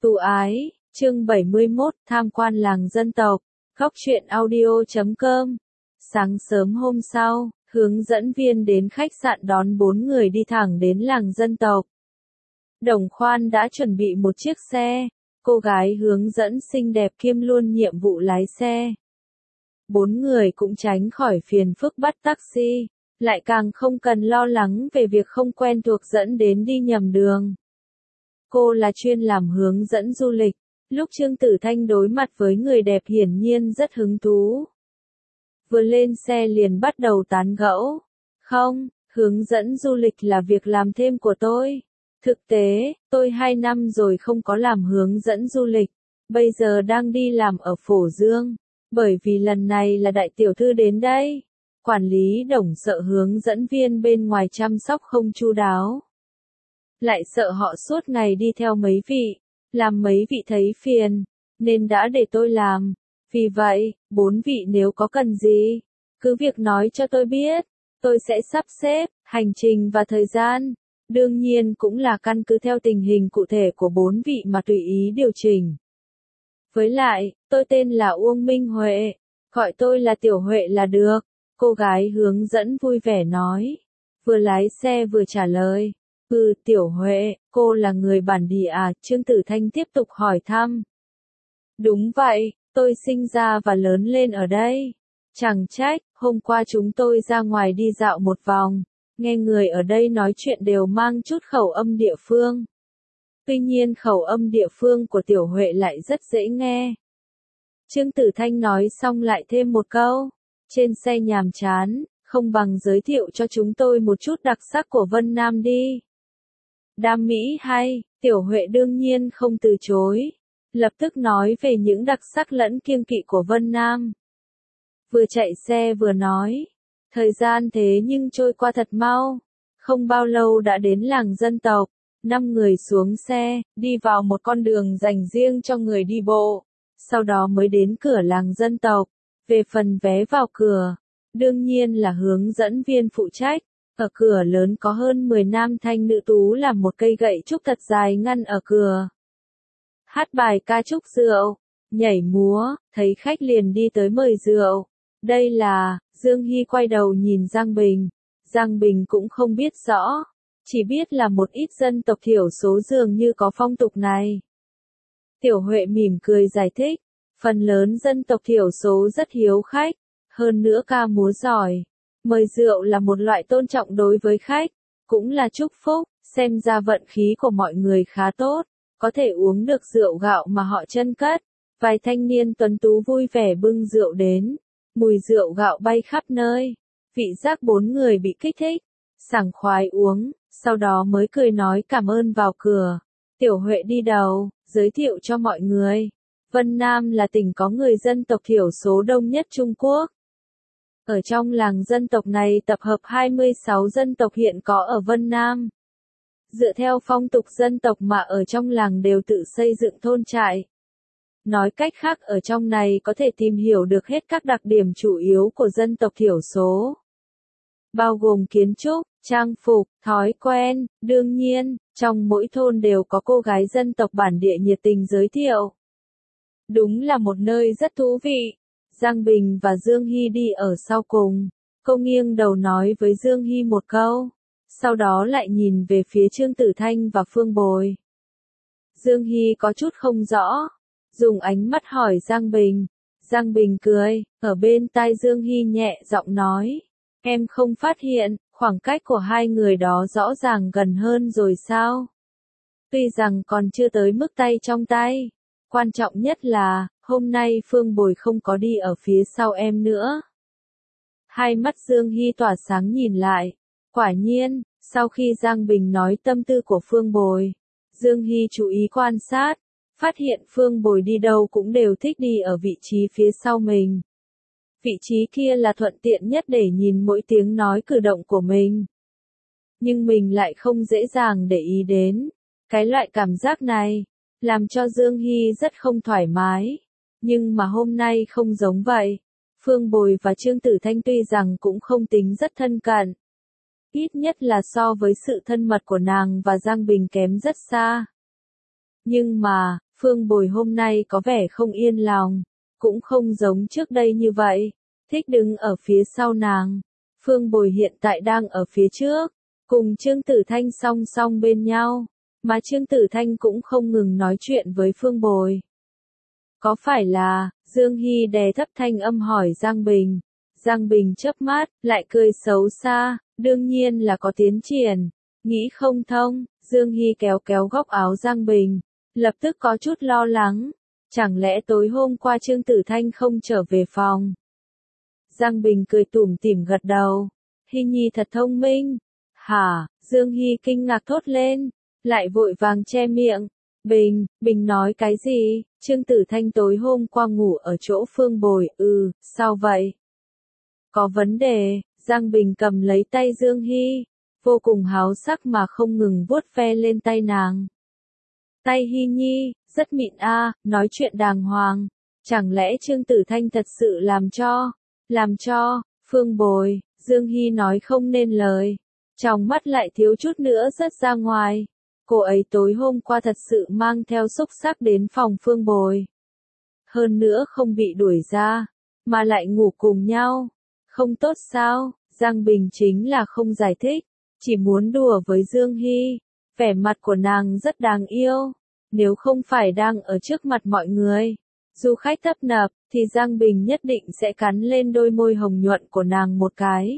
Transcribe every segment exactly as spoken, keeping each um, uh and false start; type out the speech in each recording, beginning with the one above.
Tu ái, chương bảy mươi mốt, tham quan làng dân tộc, góc truyện audio chấm com. Sáng sớm hôm sau, hướng dẫn viên đến khách sạn đón bốn người đi thẳng đến làng dân tộc. Đồng Khoan đã chuẩn bị một chiếc xe, cô gái hướng dẫn xinh đẹp kiêm luôn nhiệm vụ lái xe. Bốn người cũng tránh khỏi phiền phức bắt taxi, lại càng không cần lo lắng về việc không quen thuộc dẫn đến đi nhầm đường. Cô là chuyên làm hướng dẫn du lịch, lúc Trương Tử Thanh đối mặt với người đẹp hiển nhiên rất hứng thú. Vừa lên xe liền bắt đầu tán gẫu. Không, hướng dẫn du lịch là việc làm thêm của tôi. Thực tế, tôi hai năm rồi không có làm hướng dẫn du lịch, bây giờ đang đi làm ở Phổ Dương, bởi vì lần này là đại tiểu thư đến đây. Quản lý Đồng sợ hướng dẫn viên bên ngoài chăm sóc không chu đáo. Lại sợ họ suốt ngày đi theo mấy vị, làm mấy vị thấy phiền, nên đã để tôi làm. Vì vậy, bốn vị nếu có cần gì, cứ việc nói cho tôi biết, tôi sẽ sắp xếp, hành trình và thời gian. Đương nhiên cũng là căn cứ theo tình hình cụ thể của bốn vị mà tùy ý điều chỉnh. Với lại, tôi tên là Uông Minh Huệ, gọi tôi là Tiểu Huệ là được, cô gái hướng dẫn vui vẻ nói. Vừa lái xe vừa trả lời. Ừ, Tiểu Huệ, cô là người bản địa à? Trương Tử Thanh tiếp tục hỏi thăm. Đúng vậy, tôi sinh ra và lớn lên ở đây. Chẳng trách, hôm qua chúng tôi ra ngoài đi dạo một vòng, nghe người ở đây nói chuyện đều mang chút khẩu âm địa phương. Tuy nhiên khẩu âm địa phương của Tiểu Huệ lại rất dễ nghe. Trương Tử Thanh nói xong lại thêm một câu. Trên xe nhàm chán, không bằng giới thiệu cho chúng tôi một chút đặc sắc của Vân Nam đi. Đam mỹ hay, Tiểu Huệ đương nhiên không từ chối. Lập tức nói về những đặc sắc lẫn kiêng kỵ của Vân Nam. Vừa chạy xe vừa nói. Thời gian thế nhưng trôi qua thật mau. Không bao lâu đã đến làng dân tộc. Năm người xuống xe, đi vào một con đường dành riêng cho người đi bộ. Sau đó mới đến cửa làng dân tộc. Về phần vé vào cửa, đương nhiên là hướng dẫn viên phụ trách. Ở cửa lớn có hơn mười nam thanh nữ tú làm một cây gậy trúc thật dài ngăn ở cửa. Hát bài ca trúc rượu, nhảy múa, thấy khách liền đi tới mời rượu. Đây là, Dương Hy quay đầu nhìn Giang Bình. Giang Bình cũng không biết rõ, chỉ biết là một ít dân tộc thiểu số dường như có phong tục này. Tiểu Huệ mỉm cười giải thích, phần lớn dân tộc thiểu số rất hiếu khách, hơn nữa ca múa giỏi. Mời rượu là một loại tôn trọng đối với khách, cũng là chúc phúc, xem ra vận khí của mọi người khá tốt, có thể uống được rượu gạo mà họ chân cất. Vài thanh niên tuấn tú vui vẻ bưng rượu đến, mùi rượu gạo bay khắp nơi, vị giác bốn người bị kích thích, sảng khoái uống, sau đó mới cười nói cảm ơn vào cửa. Tiểu Huệ đi đầu, giới thiệu cho mọi người. Vân Nam là tỉnh có người dân tộc thiểu số đông nhất Trung Quốc. Ở trong làng dân tộc này tập hợp hai mươi sáu dân tộc hiện có ở Vân Nam. Dựa theo phong tục dân tộc mà ở trong làng đều tự xây dựng thôn trại. Nói cách khác ở trong này có thể tìm hiểu được hết các đặc điểm chủ yếu của dân tộc thiểu số. Bao gồm kiến trúc, trang phục, thói quen, đương nhiên, trong mỗi thôn đều có cô gái dân tộc bản địa nhiệt tình giới thiệu. Đúng là một nơi rất thú vị. Giang Bình và Dương Hy đi ở sau cùng. Cô nghiêng đầu nói với Dương Hy một câu. Sau đó lại nhìn về phía Trương Tử Thanh và Phương Bồi. Dương Hy có chút không rõ. Dùng ánh mắt hỏi Giang Bình. Giang Bình cười, ở bên tai Dương Hy nhẹ giọng nói. Em không phát hiện, khoảng cách của hai người đó rõ ràng gần hơn rồi sao? Tuy rằng còn chưa tới mức tay trong tay. Quan trọng nhất là, hôm nay Phương Bồi không có đi ở phía sau em nữa. Hai mắt Dương Hy tỏa sáng nhìn lại. Quả nhiên, sau khi Giang Bình nói tâm tư của Phương Bồi, Dương Hy chú ý quan sát, phát hiện Phương Bồi đi đâu cũng đều thích đi ở vị trí phía sau mình. Vị trí kia là thuận tiện nhất để nhìn mỗi tiếng nói cử động của mình. Nhưng mình lại không dễ dàng để ý đến. Cái loại cảm giác này, làm cho Dương Hy rất không thoải mái. Nhưng mà hôm nay không giống vậy. Phương Bồi và Trương Tử Thanh tuy rằng cũng không tính rất thân cận. Ít nhất là so với sự thân mật của nàng và Giang Bình kém rất xa. Nhưng mà, Phương Bồi hôm nay có vẻ không yên lòng, cũng không giống trước đây như vậy, thích đứng ở phía sau nàng. Phương Bồi hiện tại đang ở phía trước, cùng Trương Tử Thanh song song bên nhau, mà Trương Tử Thanh cũng không ngừng nói chuyện với Phương Bồi. Có phải là, Dương Hy đè thấp thanh âm hỏi Giang Bình. Giang Bình chớp mắt, lại cười xấu xa, đương nhiên là có tiến triển, nghĩ không thông. Dương Hy kéo kéo góc áo Giang Bình, lập tức có chút lo lắng, chẳng lẽ tối hôm qua Trương Tử Thanh không trở về phòng? Giang Bình cười tủm tỉm gật đầu, Hy Nhi thật thông minh. Hả? Dương Hy kinh ngạc thốt lên, lại vội vàng che miệng. Bình, Bình nói cái gì? Trương Tử Thanh tối hôm qua ngủ ở chỗ Phương Bồi, ừ, sao vậy? Có vấn đề. Giang Bình cầm lấy tay Dương Hy, vô cùng háo sắc mà không ngừng vuốt ve lên tay nàng. Tay Hy Nhi, rất mịn a, nói chuyện đàng hoàng, chẳng lẽ Trương Tử Thanh thật sự làm cho, làm cho, Phương Bồi, Dương Hy nói không nên lời, trong mắt lại thiếu chút nữa rớt ra ngoài. Cô ấy tối hôm qua thật sự mang theo xúc xắc đến phòng Phương Bồi. Hơn nữa không bị đuổi ra, mà lại ngủ cùng nhau. Không tốt sao? Giang Bình chính là không giải thích, chỉ muốn đùa với Dương Hy. Vẻ mặt của nàng rất đáng yêu. Nếu không phải đang ở trước mặt mọi người, du khách tấp nập, thì Giang Bình nhất định sẽ cắn lên đôi môi hồng nhuận của nàng một cái.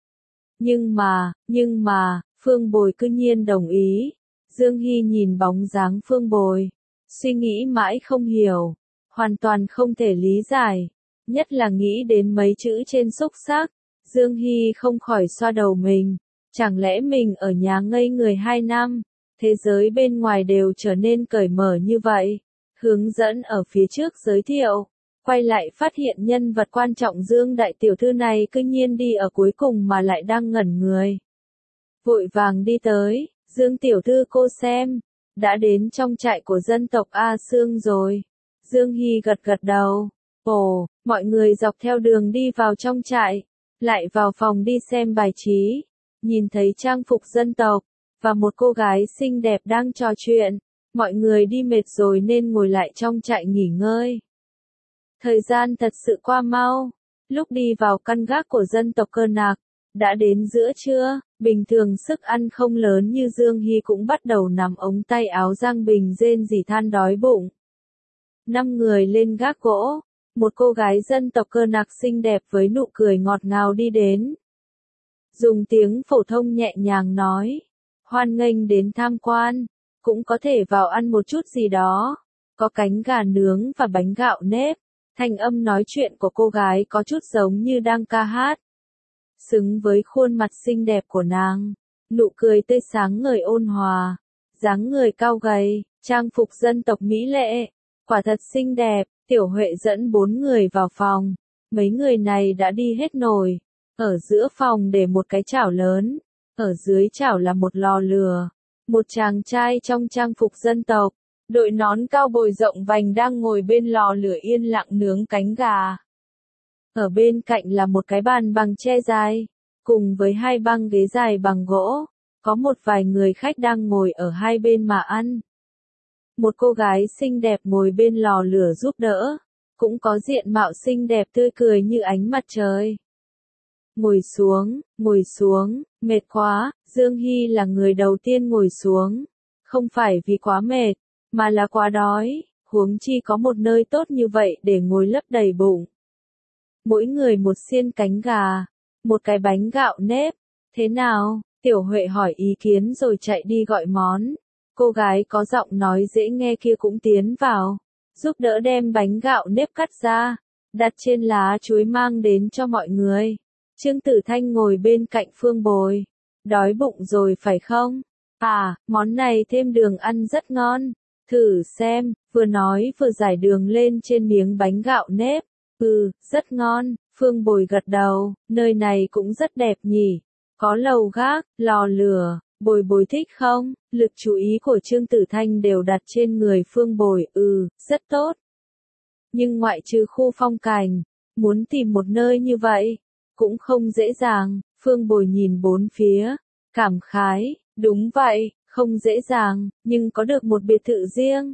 Nhưng mà, nhưng mà, Phương Bồi cứ nhiên đồng ý. Dương Hy nhìn bóng dáng Phương Bồi, suy nghĩ mãi không hiểu, hoàn toàn không thể lý giải, nhất là nghĩ đến mấy chữ trên xúc xắc. Dương Hy không khỏi xoa đầu mình, chẳng lẽ mình ở nhà ngây người hai năm, thế giới bên ngoài đều trở nên cởi mở như vậy. Hướng dẫn ở phía trước giới thiệu, quay lại phát hiện nhân vật quan trọng Dương đại tiểu thư này cứ nhiên đi ở cuối cùng mà lại đang ngẩn người. Vội vàng đi tới. Dương tiểu thư cô xem, đã đến trong trại của dân tộc A Sương rồi. Dương Hy gật gật đầu. Ồ, mọi người dọc theo đường đi vào trong trại, lại vào phòng đi xem bài trí, nhìn thấy trang phục dân tộc, và một cô gái xinh đẹp đang trò chuyện. Mọi người đi mệt rồi nên ngồi lại trong trại nghỉ ngơi. Thời gian thật sự qua mau, lúc đi vào căn gác của dân tộc Cơ Nạc, đã đến giữa trưa. Bình thường sức ăn không lớn như Dương Hy cũng bắt đầu nằm ống tay áo Giang Bình rên rỉ than đói bụng. Năm người lên gác gỗ, một cô gái dân tộc Cơ Nạc xinh đẹp với nụ cười ngọt ngào đi đến. Dùng tiếng phổ thông nhẹ nhàng nói, hoan nghênh đến tham quan, cũng có thể vào ăn một chút gì đó, có cánh gà nướng và bánh gạo nếp. Thanh âm nói chuyện của cô gái có chút giống như đang ca hát. Xứng với khuôn mặt xinh đẹp của nàng, nụ cười tươi sáng ngời ôn hòa, dáng người cao gầy, trang phục dân tộc mỹ lệ, quả thật xinh đẹp. Tiểu Huệ dẫn bốn người vào phòng, mấy người này đã đi hết nồi, ở giữa phòng để một cái chảo lớn, ở dưới chảo là một lò lửa, một chàng trai trong trang phục dân tộc, đội nón cao bồi rộng vành đang ngồi bên lò lửa yên lặng nướng cánh gà. Ở bên cạnh là một cái bàn bằng tre dài, cùng với hai băng ghế dài bằng gỗ, có một vài người khách đang ngồi ở hai bên mà ăn. Một cô gái xinh đẹp ngồi bên lò lửa giúp đỡ, cũng có diện mạo xinh đẹp tươi cười như ánh mặt trời. Ngồi xuống, ngồi xuống, mệt quá. Dương Hy là người đầu tiên ngồi xuống, không phải vì quá mệt, mà là quá đói, huống chi có một nơi tốt như vậy để ngồi lấp đầy bụng. Mỗi người một xiên cánh gà, một cái bánh gạo nếp. Thế nào? Tiểu Huệ hỏi ý kiến rồi chạy đi gọi món. Cô gái có giọng nói dễ nghe kia cũng tiến vào, giúp đỡ đem bánh gạo nếp cắt ra, đặt trên lá chuối mang đến cho mọi người. Trương Tử Thanh ngồi bên cạnh Phương Bồi. Đói bụng rồi phải không? À, món này thêm đường ăn rất ngon. Thử xem, vừa nói vừa giải đường lên trên miếng bánh gạo nếp. Ừ, rất ngon. Phương Bồi gật đầu, nơi này cũng rất đẹp nhỉ. Có lầu gác, lò lửa. Bồi Bồi thích không? Lực chú ý của Trương Tử Thanh đều đặt trên người Phương Bồi. Ừ, rất tốt. Nhưng ngoại trừ khu phong cảnh, muốn tìm một nơi như vậy, cũng không dễ dàng. Phương Bồi nhìn bốn phía, cảm khái, đúng vậy, không dễ dàng, nhưng có được một biệt thự riêng,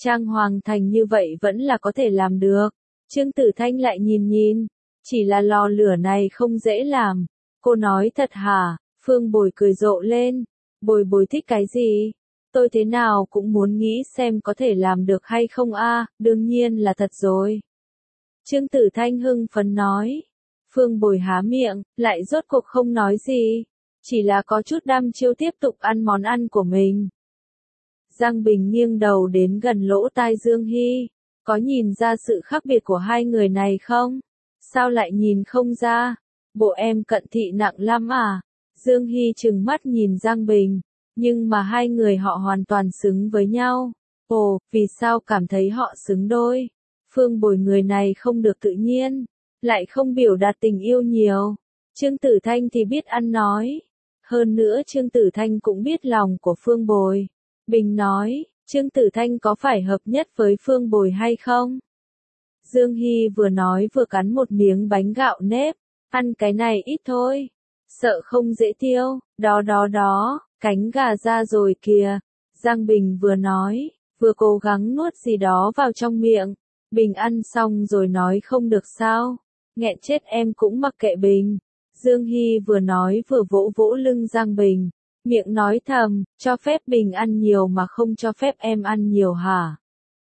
Trang hoàng thành như vậy vẫn là có thể làm được. Trương Tử Thanh lại nhìn nhìn, chỉ là lò lửa này không dễ làm. Cô nói thật hả? Phương Bồi cười rộ lên. Bồi Bồi thích cái gì? Tôi thế nào cũng muốn nghĩ xem có thể làm được hay không a, đương nhiên là thật rồi. Trương Tử Thanh hưng phấn nói. Phương Bồi há miệng, lại rốt cuộc không nói gì. Chỉ là có chút đăm chiêu tiếp tục ăn món ăn của mình. Giang Bình nghiêng đầu đến gần lỗ tai Dương Hy. Có nhìn ra sự khác biệt của hai người này không? Sao lại nhìn không ra? Bộ em cận thị nặng lắm à? Dương Hy trừng mắt nhìn Giang Bình. Nhưng mà hai người họ hoàn toàn xứng với nhau. Ồ, vì sao cảm thấy họ xứng đôi? Phương Bồi người này không được tự nhiên. Lại không biểu đạt tình yêu nhiều. Trương Tử Thanh thì biết ăn nói. Hơn nữa Trương Tử Thanh cũng biết lòng của Phương Bồi. Bình nói, Trương Tử Thanh có phải hợp nhất với Phương Bồi hay không? Dương Hy vừa nói vừa cắn một miếng bánh gạo nếp. Ăn cái này ít thôi. Sợ không dễ tiêu, đó đó đó, cánh gà ra rồi kìa. Giang Bình vừa nói, vừa cố gắng nuốt gì đó vào trong miệng. Bình ăn xong rồi nói không được sao. Nghẹn chết em cũng mặc kệ Bình. Dương Hy vừa nói vừa vỗ vỗ lưng Giang Bình. Miệng nói thầm, cho phép Bình ăn nhiều mà không cho phép em ăn nhiều hả?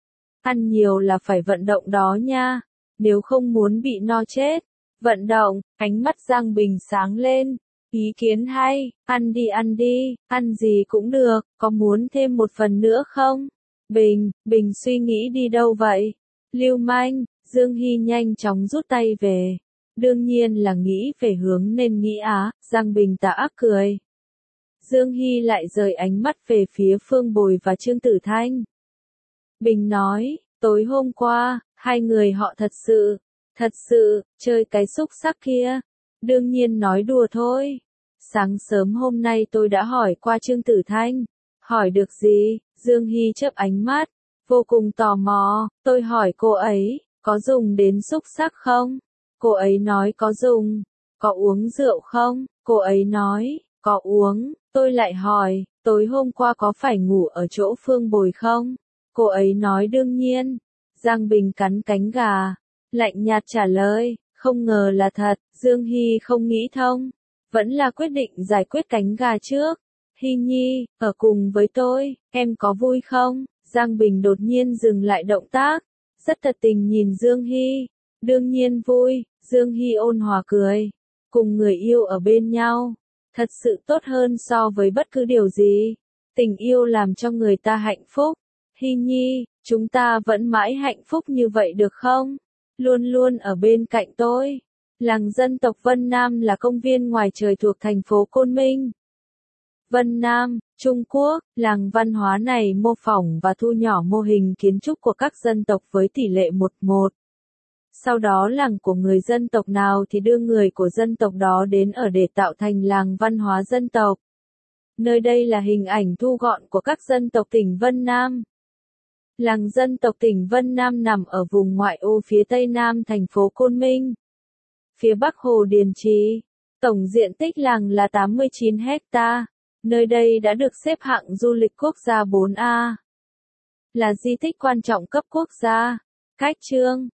Ăn nhiều là phải vận động đó nha. Nếu không muốn bị no chết. Vận động, ánh mắt Giang Bình sáng lên. Ý kiến hay, ăn đi ăn đi, ăn gì cũng được, có muốn thêm một phần nữa không? Bình, Bình suy nghĩ đi đâu vậy? Lưu manh, Dương Hy nhanh chóng rút tay về. Đương nhiên là nghĩ về hướng nên nghĩ á, Giang Bình tà ác cười. Dương Hy lại rời ánh mắt về phía Phương Bồi và Trương Tử Thanh. Bình nói, tối hôm qua, hai người họ thật sự, thật sự, chơi cái xúc sắc kia. Đương nhiên nói đùa thôi. Sáng sớm hôm nay tôi đã hỏi qua Trương Tử Thanh. Hỏi được gì? Dương Hy chớp ánh mắt. Vô cùng tò mò, tôi hỏi cô ấy, có dùng đến xúc sắc không? Cô ấy nói có dùng. Có uống rượu không? Cô ấy nói, có uống. Tôi lại hỏi, tối hôm qua có phải ngủ ở chỗ Phương Bồi không? Cô ấy nói đương nhiên. Giang Bình cắn cánh gà. Lạnh nhạt trả lời, không ngờ là thật. Dương Hy không nghĩ thông. Vẫn là quyết định giải quyết cánh gà trước. Hy Nhi, ở cùng với tôi, em có vui không? Giang Bình đột nhiên dừng lại động tác. Rất thật tình nhìn Dương Hy. Đương nhiên vui, Dương Hy ôn hòa cười. Cùng người yêu ở bên nhau. Thật sự tốt hơn so với bất cứ điều gì. Tình yêu làm cho người ta hạnh phúc. Hy Nhi, chúng ta vẫn mãi hạnh phúc như vậy được không? Luôn luôn ở bên cạnh tôi. Làng dân tộc Vân Nam là công viên ngoài trời thuộc thành phố Côn Minh. Vân Nam, Trung Quốc, làng văn hóa này mô phỏng và thu nhỏ mô hình kiến trúc của các dân tộc với tỷ lệ một một. Sau đó làng của người dân tộc nào thì đưa người của dân tộc đó đến ở để tạo thành làng văn hóa dân tộc. Nơi đây là hình ảnh thu gọn của các dân tộc tỉnh Vân Nam. Làng dân tộc tỉnh Vân Nam nằm ở vùng ngoại ô phía tây nam thành phố Côn Minh. Phía bắc Hồ Điền Trì. Tổng diện tích làng là tám mươi chín héc-ta. Nơi đây đã được xếp hạng du lịch quốc gia bốn A. Là di tích quan trọng cấp quốc gia. Cách chương